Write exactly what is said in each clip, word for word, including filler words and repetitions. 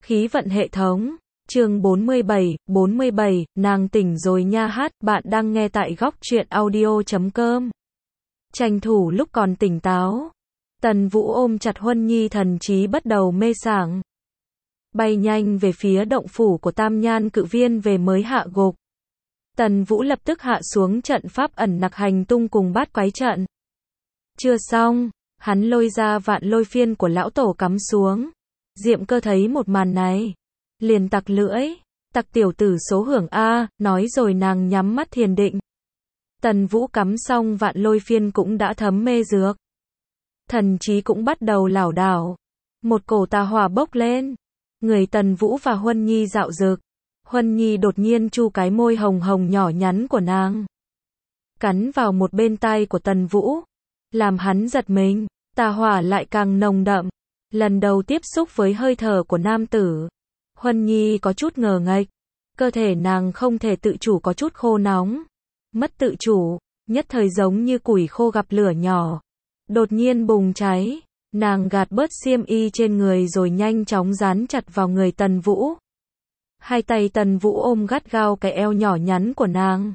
Khí vận hệ thống, chương bốn mươi bảy, bốn mươi bảy, nàng tỉnh rồi nha hát, bạn đang nghe tại góc truyện audio chấm com. Tranh thủ lúc còn tỉnh táo. Tần Vũ ôm chặt Huân Nhi, thần trí bắt đầu mê sảng. Bay nhanh về phía động phủ của Tam Nhan Cự Viên về mới hạ gục. Tần Vũ lập tức hạ xuống trận pháp ẩn nặc hành tung cùng bát quái trận. Chưa xong, hắn lôi ra vạn lôi phiên của lão tổ cắm xuống. Diệm Cơ thấy một màn này, liền tặc lưỡi, tặc tiểu tử số hưởng a, nói rồi nàng nhắm mắt thiền định. Tần Vũ cắm xong vạn lôi phiên cũng đã thấm mê dược. Thần trí cũng bắt đầu lảo đảo. Một cổ tà hỏa bốc lên. Người Tần Vũ và Huân Nhi dạo dực. Huân Nhi đột nhiên chu cái môi hồng hồng nhỏ nhắn của nàng, cắn vào một bên tai của Tần Vũ, làm hắn giật mình. Tà hỏa lại càng nồng đậm. Lần đầu tiếp xúc với hơi thở của nam tử, Huân Nhi có chút ngờ nghệch, cơ thể nàng không thể tự chủ có chút khô nóng, mất tự chủ, nhất thời giống như củi khô gặp lửa nhỏ, đột nhiên bùng cháy. Nàng gạt bớt xiêm y trên người rồi nhanh chóng dán chặt vào người Tần Vũ. Hai tay Tần Vũ ôm gắt gao cái eo nhỏ nhắn của nàng,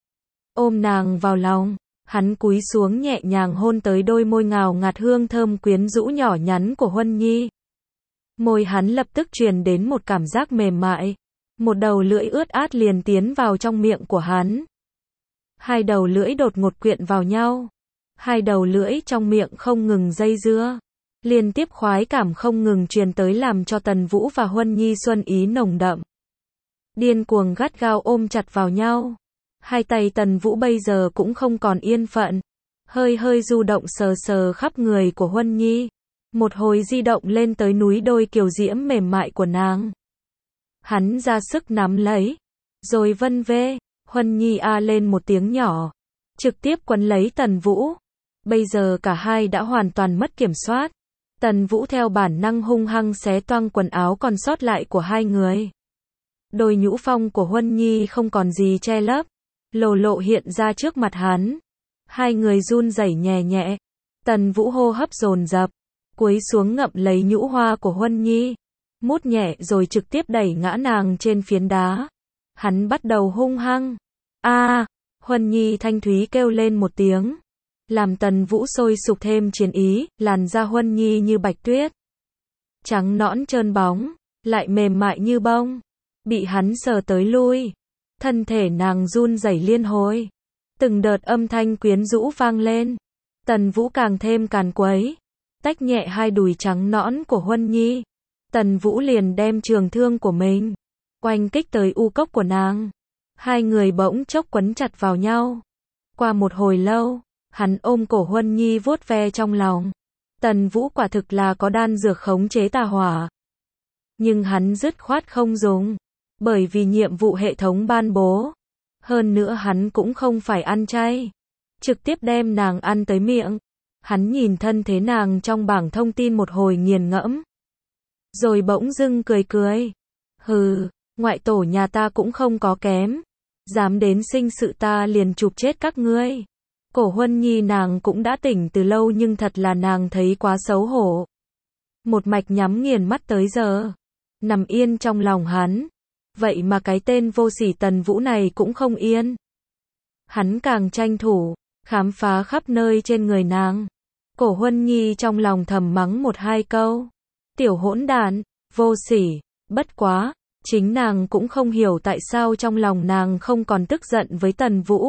ôm nàng vào lòng. Hắn cúi xuống nhẹ nhàng hôn tới đôi môi ngào ngạt hương thơm quyến rũ nhỏ nhắn của Huân Nhi. Môi hắn lập tức truyền đến một cảm giác mềm mại. Một đầu lưỡi ướt át liền tiến vào trong miệng của hắn. Hai đầu lưỡi đột ngột quyện vào nhau. Hai đầu lưỡi trong miệng không ngừng dây dưa. Liên tiếp khoái cảm không ngừng truyền tới làm cho Tần Vũ và Huân Nhi xuân ý nồng đậm. Điên cuồng gắt gao ôm chặt vào nhau. Hai tay Tần Vũ bây giờ cũng không còn yên phận, hơi hơi du động sờ sờ khắp người của Huân Nhi, một hồi di động lên tới núi đôi kiều diễm mềm mại của nàng. Hắn ra sức nắm lấy, rồi vân vê. Huân Nhi a lên một tiếng nhỏ, trực tiếp quấn lấy Tần Vũ. Bây giờ cả hai đã hoàn toàn mất kiểm soát. Tần Vũ theo bản năng hung hăng xé toang quần áo còn sót lại của hai người. Đôi nhũ phong của Huân Nhi không còn gì che lấp, lồ lộ hiện ra trước mặt hắn. Hai người run rẩy nhẹ nhẹ. Tần Vũ hô hấp dồn dập, cúi xuống ngậm lấy nhũ hoa của Huân Nhi, mút nhẹ rồi trực tiếp đẩy ngã nàng trên phiến đá. Hắn bắt đầu hung hăng. A, à, Huân Nhi thanh thúy kêu lên một tiếng, làm Tần Vũ sôi sục thêm chiến ý. Làn da Huân Nhi như bạch tuyết, trắng nõn trơn bóng, lại mềm mại như bông, bị hắn sờ tới lui. Thân thể nàng run rẩy liên hồi. Từng đợt âm thanh quyến rũ vang lên. Tần Vũ càng thêm càn quấy, tách nhẹ hai đùi trắng nõn của Huân Nhi. Tần Vũ liền đem trường thương của mình oanh kích tới u cốc của nàng. Hai người bỗng chốc quấn chặt vào nhau. Qua một hồi lâu, hắn ôm cổ Huân Nhi vuốt ve trong lòng. Tần Vũ quả thực là có đan dược khống chế tà hỏa, nhưng hắn dứt khoát không dùng, bởi vì nhiệm vụ hệ thống ban bố. Hơn nữa hắn cũng không phải ăn chay, trực tiếp đem nàng ăn tới miệng. Hắn nhìn thân thế nàng trong bảng thông tin một hồi nghiền ngẫm, rồi bỗng dưng cười cười. Hừ, ngoại tổ nhà ta cũng không có kém, dám đến sinh sự ta liền chụp chết các ngươi. Cổ Huân Nhi nàng cũng đã tỉnh từ lâu nhưng thật là nàng thấy quá xấu hổ. Một mạch nhắm nghiền mắt tới giờ, nằm yên trong lòng hắn. Vậy mà cái tên vô sỉ Tần Vũ này cũng không yên. Hắn càng tranh thủ, khám phá khắp nơi trên người nàng. Cổ Huân Nhi trong lòng thầm mắng một hai câu. Tiểu hỗn đản, vô sỉ, bất quá. Chính nàng cũng không hiểu tại sao trong lòng nàng không còn tức giận với Tần Vũ.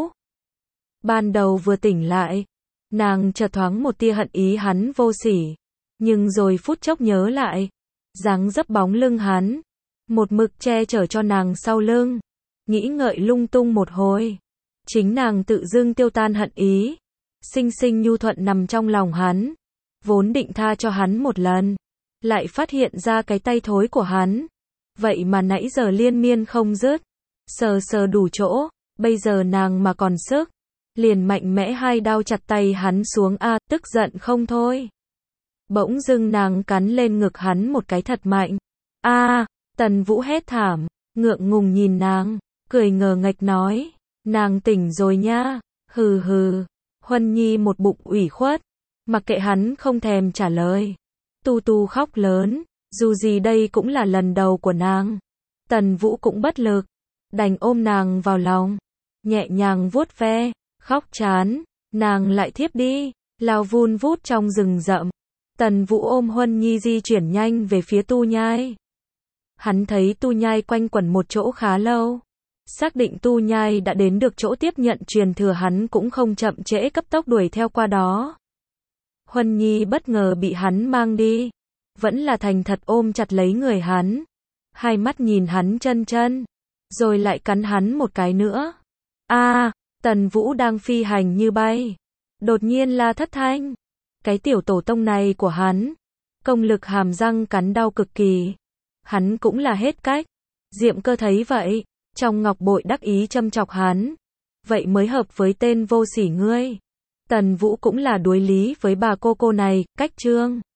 Ban đầu vừa tỉnh lại, nàng chợt thoáng một tia hận ý hắn vô sỉ. Nhưng rồi phút chốc nhớ lại, dáng dấp bóng lưng hắn, một mực che chở cho nàng sau lưng. Nghĩ ngợi lung tung một hồi, chính nàng tự dưng tiêu tan hận ý, xinh xinh nhu thuận nằm trong lòng hắn. Vốn định tha cho hắn một lần, lại phát hiện ra cái tay thối của hắn, vậy mà nãy giờ liên miên không dứt, sờ sờ đủ chỗ. Bây giờ nàng mà còn sức, liền mạnh mẽ hai đao chặt tay hắn xuống. A, tức giận không thôi. Bỗng dưng nàng cắn lên ngực hắn một cái thật mạnh. A, à, Tần Vũ hét thảm, ngượng ngùng nhìn nàng, cười ngờ nghệch nói, nàng tỉnh rồi nha. Hừ hừ. Huân Nhi một bụng ủy khuất, mặc kệ hắn không thèm trả lời, tu tu khóc lớn. Dù gì đây cũng là lần đầu của nàng. Tần Vũ cũng bất lực, đành ôm nàng vào lòng, nhẹ nhàng vuốt ve, khóc chán, nàng lại thiếp đi, lao vun vút trong rừng rậm. Tần Vũ ôm Huân Nhi di chuyển nhanh về phía Tu Nhai. Hắn thấy Tu Nhai quanh quẩn một chỗ khá lâu. Xác định Tu Nhai đã đến được chỗ tiếp nhận truyền thừa, hắn cũng không chậm trễ, cấp tốc đuổi theo qua đó. Huân Nhi bất ngờ bị hắn mang đi, vẫn là thành thật ôm chặt lấy người hắn, hai mắt nhìn hắn chân chân, rồi lại cắn hắn một cái nữa. A, à, Tần Vũ đang phi hành như bay, đột nhiên la thất thanh. Cái tiểu tổ tông này của hắn, công lực hàm răng cắn đau cực kỳ. Hắn cũng là hết cách. Diệm Cơ thấy vậy, trong ngọc bội đắc ý châm chọc hắn. Vậy mới hợp với tên vô sỉ ngươi. Tần Vũ cũng là đối lý với bà cô cô này, cách trương.